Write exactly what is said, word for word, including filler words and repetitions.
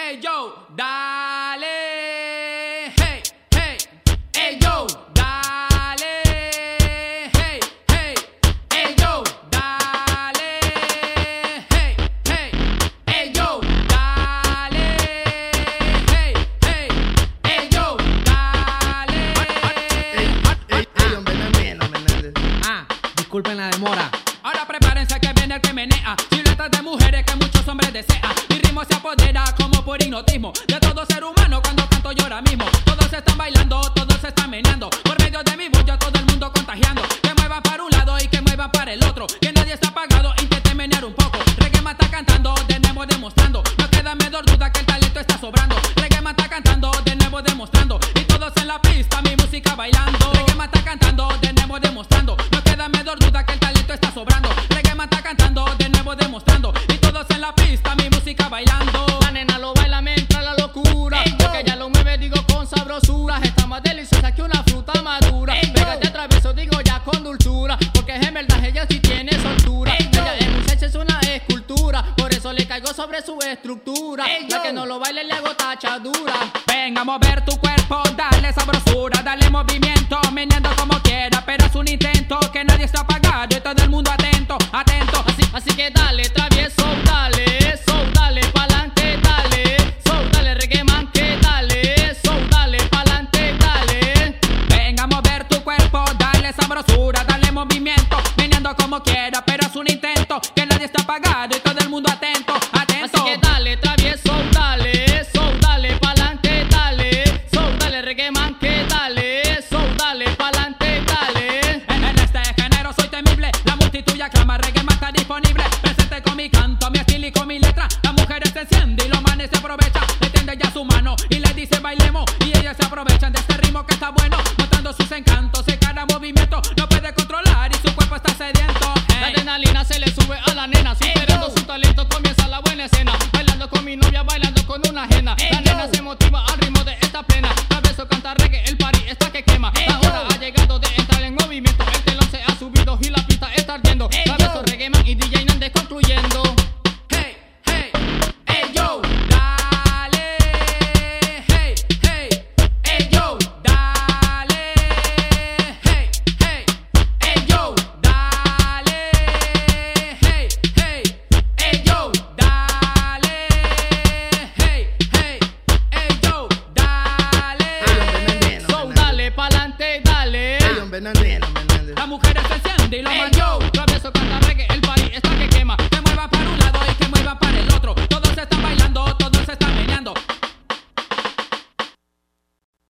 Hey yo, dale. Hey, hey, hey yo, dale. Hey, hey, hey yo, dale. Hey, hey, hey yo, dale. Hey, hey, hey yo, dale. Ey, ey, hombre, Menéndez, Menéndez. Ah, disculpen la demora. Ahora prepárense que viene el que menea. Siluetas de mujeres que muchos hombres desean. Mi ritmo se apodera como por hipnotismo de todo ser humano cuando canto yo ahora mismo. Todos están bailando, todos se están meneando. Por medio de mi voz yo a todo el mundo contagiando. Que muevan para un lado y que muevan para el otro. Que nadie está apagado, intenten menear un poco. Reggae Man está cantando, de nuevo demostrando. No queda menor duda que el talento está sobrando. Reggae Man está cantando, de nuevo demostrando. Y todos en la pista, mi música bailando. Reggae Man está cantando, de nuevo demostrando. No queda menor duda que el talento está sobrando. Reggae Man está cantando, de nuevo demostrando. Y todos en la pista, mi música bailando. La nena lo baila, me entra la locura. Ey, porque ella lo mueve, digo, con sabrosura. Está más deliciosa que una fruta madura. Ey, Pégate a travieso, digo, ya con dulzura. Porque en verdad ella sí tiene soltura. Ey, Ella es muchacha, es una escultura. Por eso le caigo sobre su estructura. Ey, La yo. que no lo baile le hago tachadura. Venga a mover tu cuerpo, dale sabrosura, dale movimiento, meneando como quiera, pero es un intento que nadie está apagado y todo el mundo atento, atento. Así, así que dale, travieso, dale. So, dale, pa'lante, dale. So, dale, Reggae Man, que dale. So, dale, pa'lante, dale. Venga a mover tu cuerpo, dale sabrosura, dale movimiento, meneando como quiera, pero es un intento que nadie está apagado y todo el mundo atento, atento. Así que dale, travieso, dale. So, dale, pa'lante, dale. So, dale, Reggae Man, que dale. So, dale, pa'lante, dale. En, en este género soy temible, la multitud ya clama, Reggae Man está disponible, presente con mi canto, mi estilo y con mi letra. Las mujeres se encienden y los manes se aprovechan, le tiende ya su mano y le dice bailemos, y ellas se aprovechan de este ritmo que está bueno, mostrando sus encantos, en cada movimiento no puede controlar y su cuerpo está sediento. La Hey. adrenalina se le sube a la nena, superando yo. su talento, comienza la buena escena.